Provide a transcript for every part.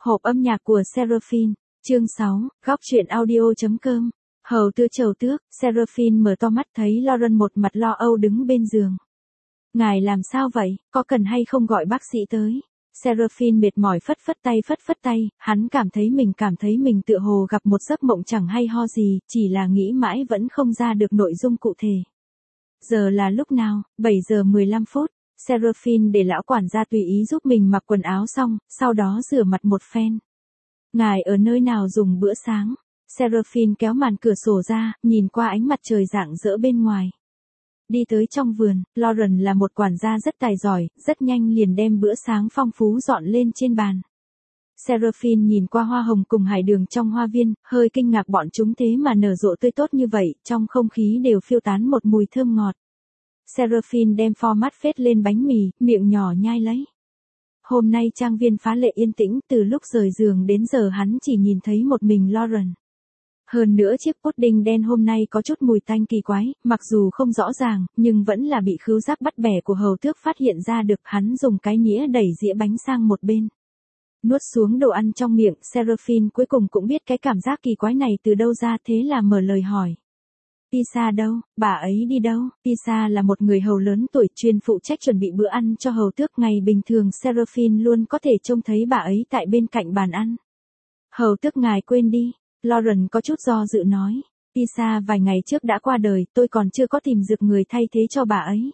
Hộp âm nhạc của Seraphine, chương 6, góc truyện audio.com. Hầu Tư Trầu Tước, Seraphine mở to mắt thấy Lauren một mặt lo âu đứng bên giường. Ngài làm sao vậy, có cần hay không gọi bác sĩ tới? Seraphine mệt mỏi phất phất tay, hắn cảm thấy mình tựa hồ gặp một giấc mộng chẳng hay ho gì, chỉ là nghĩ mãi vẫn không ra được nội dung cụ thể. Giờ là lúc nào? 7 giờ 15 phút. Seraphine để lão quản gia tùy ý giúp mình mặc quần áo xong, sau đó rửa mặt một phen. Ngài ở nơi nào dùng bữa sáng? Seraphine kéo màn cửa sổ ra, nhìn qua ánh mặt trời rạng rỡ bên ngoài. Đi tới trong vườn, Lauren là một quản gia rất tài giỏi, rất nhanh liền đem bữa sáng phong phú dọn lên trên bàn. Seraphine nhìn qua hoa hồng cùng hải đường trong hoa viên, hơi kinh ngạc bọn chúng thế mà nở rộ tươi tốt như vậy, trong không khí đều phiêu tán một mùi thơm ngọt. Seraphine đem format phết lên bánh mì, miệng nhỏ nhai lấy. Hôm nay trang viên phá lệ yên tĩnh, từ lúc rời giường đến giờ hắn chỉ nhìn thấy một mình Lauren. Hơn nữa chiếc pudding đen hôm nay có chút mùi tanh kỳ quái, mặc dù không rõ ràng, nhưng vẫn là bị khứu giác bắt bẻ của hầu tước phát hiện ra được. Hắn dùng cái nĩa đẩy dĩa bánh sang một bên. Nuốt xuống đồ ăn trong miệng, Seraphine cuối cùng cũng biết cái cảm giác kỳ quái này từ đâu ra, thế là mở lời hỏi. Pisa đâu, bà ấy đi đâu? Pisa là một người hầu lớn tuổi chuyên phụ trách chuẩn bị bữa ăn cho hầu tước. Ngày bình thường Seraphine luôn có thể trông thấy bà ấy tại bên cạnh bàn ăn. Hầu tước ngài quên đi. Lauren có chút do dự nói. Pisa vài ngày trước đã qua đời, tôi còn chưa có tìm được người thay thế cho bà ấy.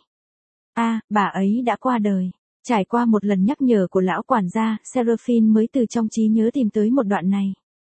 Bà ấy đã qua đời. Trải qua một lần nhắc nhở của lão quản gia, Seraphine mới từ trong trí nhớ tìm tới một đoạn này.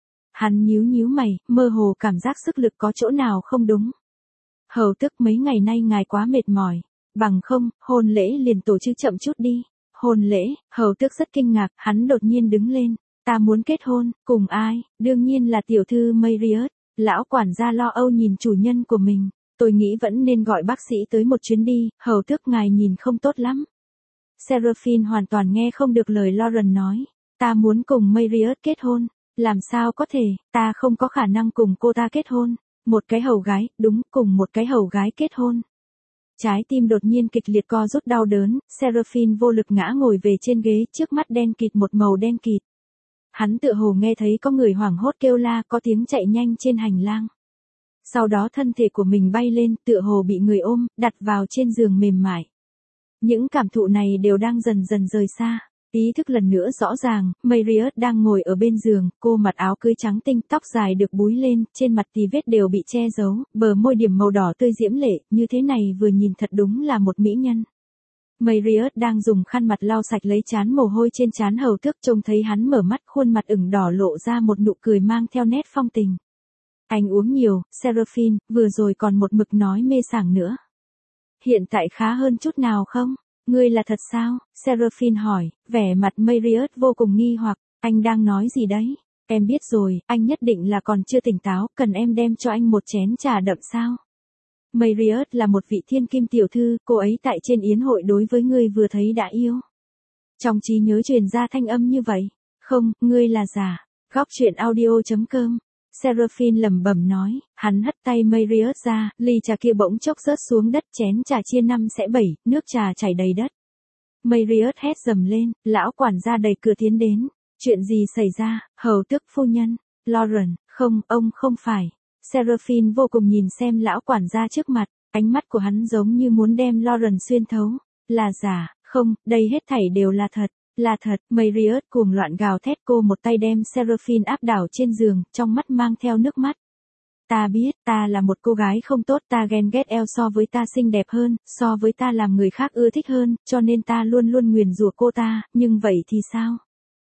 Hắn nhíu mày, mơ hồ cảm giác sức lực có chỗ nào không đúng. Hầu tước mấy ngày nay ngài quá mệt mỏi. Bằng không, hôn lễ liền tổ chức chậm chút đi. Hôn lễ, hầu tước rất kinh ngạc, hắn đột nhiên đứng lên. Ta muốn kết hôn, cùng ai? Đương nhiên là tiểu thư Marriott. Lão quản gia lo âu nhìn chủ nhân của mình. Tôi nghĩ vẫn nên gọi bác sĩ tới một chuyến đi, hầu tước ngài nhìn không tốt lắm. Seraphine hoàn toàn nghe không được lời Lauren nói. Ta muốn cùng Marriott kết hôn. Làm sao có thể, ta không có khả năng cùng cô ta kết hôn. Một cái hầu gái, đúng, cùng một cái hầu gái kết hôn. Trái tim đột nhiên kịch liệt co rút đau đớn, Seraphine vô lực ngã ngồi về trên ghế, trước mắt đen kịt một màu đen kịt. Hắn tựa hồ nghe thấy có người hoảng hốt kêu la, có tiếng chạy nhanh trên hành lang. Sau đó thân thể của mình bay lên, tựa hồ bị người ôm, đặt vào trên giường mềm mại. Những cảm thụ này đều đang dần dần rời xa. Ý thức lần nữa rõ ràng, Marriott đang ngồi ở bên giường, cô mặc áo cưới trắng tinh, tóc dài được búi lên, trên mặt thì vết đều bị che giấu, bờ môi điểm màu đỏ tươi diễm lệ, như thế này vừa nhìn thật đúng là một mỹ nhân. Marriott đang dùng khăn mặt lau sạch lấy trán mồ hôi trên trán hầu tước, trông thấy hắn mở mắt, khuôn mặt ửng đỏ lộ ra một nụ cười mang theo nét phong tình. Anh uống nhiều, Seraphine, vừa rồi còn một mực nói mê sảng nữa. Hiện tại khá hơn chút nào không? Ngươi là thật sao? Seraphine hỏi, vẻ mặt Marriott vô cùng nghi hoặc, anh đang nói gì đấy? Em biết rồi, anh nhất định là còn chưa tỉnh táo, cần em đem cho anh một chén trà đậm sao? Marriott là một vị thiên kim tiểu thư, cô ấy tại trên yến hội đối với ngươi vừa thấy đã yêu. Trong trí nhớ truyền ra thanh âm như vậy. Không, ngươi là giả. Góc truyện audio.com. Seraphine lẩm bẩm nói, hắn hất tay Marriott ra, ly trà kia bỗng chốc rớt xuống đất, chén trà chia 5 xẻ 7, nước trà chảy đầy đất. Marriott hét dầm lên, lão quản gia đẩy cửa tiến đến. Chuyện gì xảy ra, hầu tước phu nhân? Lauren, không, ông không phải. Seraphine vô cùng nhìn xem lão quản gia trước mặt, ánh mắt của hắn giống như muốn đem Lauren xuyên thấu. Là giả, không, đây hết thảy đều là thật. Là thật, Marriott cuồng loạn gào thét, cô một tay đem Seraphine áp đảo trên giường, trong mắt mang theo nước mắt. Ta biết, ta là một cô gái không tốt, ta ghen ghét eo so với ta xinh đẹp hơn, so với ta làm người khác ưa thích hơn, cho nên ta luôn luôn nguyền rủa cô ta, nhưng vậy thì sao?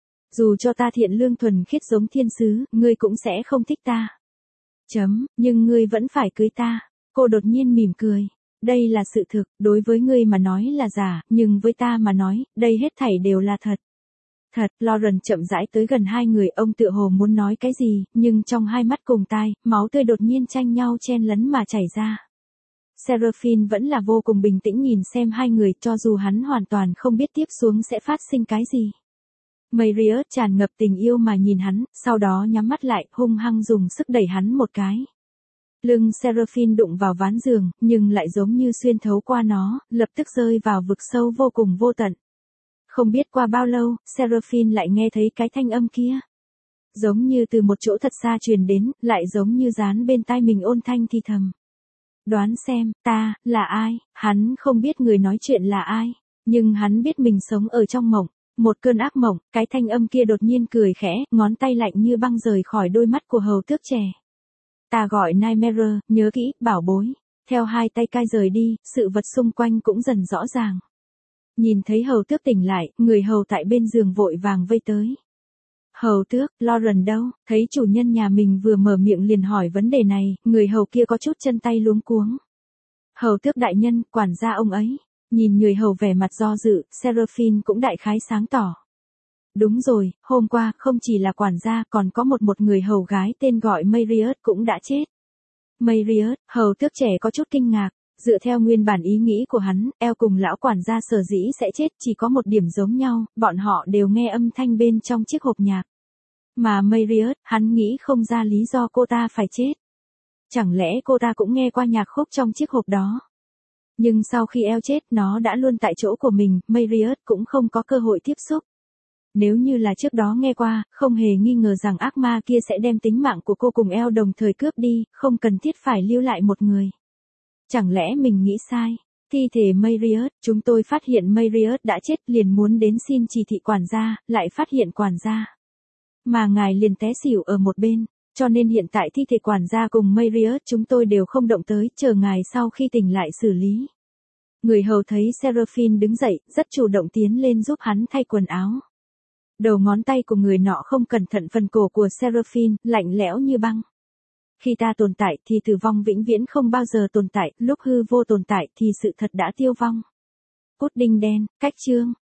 Dù cho ta thiện lương thuần khiết giống thiên sứ, ngươi cũng sẽ không thích ta. Nhưng ngươi vẫn phải cưới ta. Cô đột nhiên mỉm cười. Đây là sự thực, đối với ngươi mà nói là giả, nhưng với ta mà nói, đây hết thảy đều là thật. Thật, Lauren chậm rãi tới gần hai người, ông tựa hồ muốn nói cái gì, nhưng trong hai mắt cùng tai, máu tươi đột nhiên tranh nhau chen lấn mà chảy ra. Seraphine vẫn là vô cùng bình tĩnh nhìn xem hai người, cho dù hắn hoàn toàn không biết tiếp xuống sẽ phát sinh cái gì. Marriott tràn ngập tình yêu mà nhìn hắn, sau đó nhắm mắt lại, hung hăng dùng sức đẩy hắn một cái. Lưng Seraphine đụng vào ván giường, nhưng lại giống như xuyên thấu qua nó, lập tức rơi vào vực sâu vô cùng vô tận. Không biết qua bao lâu, Seraphine lại nghe thấy cái thanh âm kia. Giống như từ một chỗ thật xa truyền đến, lại giống như dán bên tai mình ôn thanh thì thầm. Đoán xem, ta, là ai? Hắn không biết người nói chuyện là ai, nhưng hắn biết mình sống ở trong mộng. Một cơn ác mộng, cái thanh âm kia đột nhiên cười khẽ, ngón tay lạnh như băng rời khỏi đôi mắt của hầu tước trẻ. Ta gọi Nightmare, nhớ kỹ, bảo bối. Theo hai tay cai rời đi, sự vật xung quanh cũng dần rõ ràng. Nhìn thấy hầu tước tỉnh lại, người hầu tại bên giường vội vàng vây tới. Hầu tước, Lauren đâu? Thấy chủ nhân nhà mình vừa mở miệng liền hỏi vấn đề này, người hầu kia có chút chân tay luống cuống. Hầu tước đại nhân, quản gia ông ấy. Nhìn người hầu vẻ mặt do dự, Seraphine cũng đại khái sáng tỏ. Đúng rồi, hôm qua, không chỉ là quản gia, còn có một người hầu gái tên gọi Marriott cũng đã chết. Marriott, hầu tước trẻ có chút kinh ngạc. Dựa theo nguyên bản ý nghĩ của hắn, eo cùng lão quản gia sở dĩ sẽ chết chỉ có một điểm giống nhau, bọn họ đều nghe âm thanh bên trong chiếc hộp nhạc. Mà Marriott, hắn nghĩ không ra lý do cô ta phải chết. Chẳng lẽ cô ta cũng nghe qua nhạc khúc trong chiếc hộp đó? Nhưng sau khi eo chết, nó đã luôn tại chỗ của mình, Marriott cũng không có cơ hội tiếp xúc. Nếu như là trước đó nghe qua, không hề nghi ngờ rằng ác ma kia sẽ đem tính mạng của cô cùng eo đồng thời cướp đi, không cần thiết phải lưu lại một người. Chẳng lẽ mình nghĩ sai? Thi thể Marriott, chúng tôi phát hiện Marriott đã chết, liền muốn đến xin chỉ thị quản gia, lại phát hiện quản gia. Mà ngài liền té xỉu ở một bên, cho nên hiện tại thi thể quản gia cùng Marriott chúng tôi đều không động tới, chờ ngài sau khi tỉnh lại xử lý. Người hầu thấy Seraphine đứng dậy, rất chủ động tiến lên giúp hắn thay quần áo. Đầu ngón tay của người nọ không cẩn thận phần cổ của Seraphine, lạnh lẽo như băng. Khi ta tồn tại thì tử vong vĩnh viễn không bao giờ tồn tại, lúc hư vô tồn tại thì sự thật đã tiêu vong. Pudding đen, cách chương.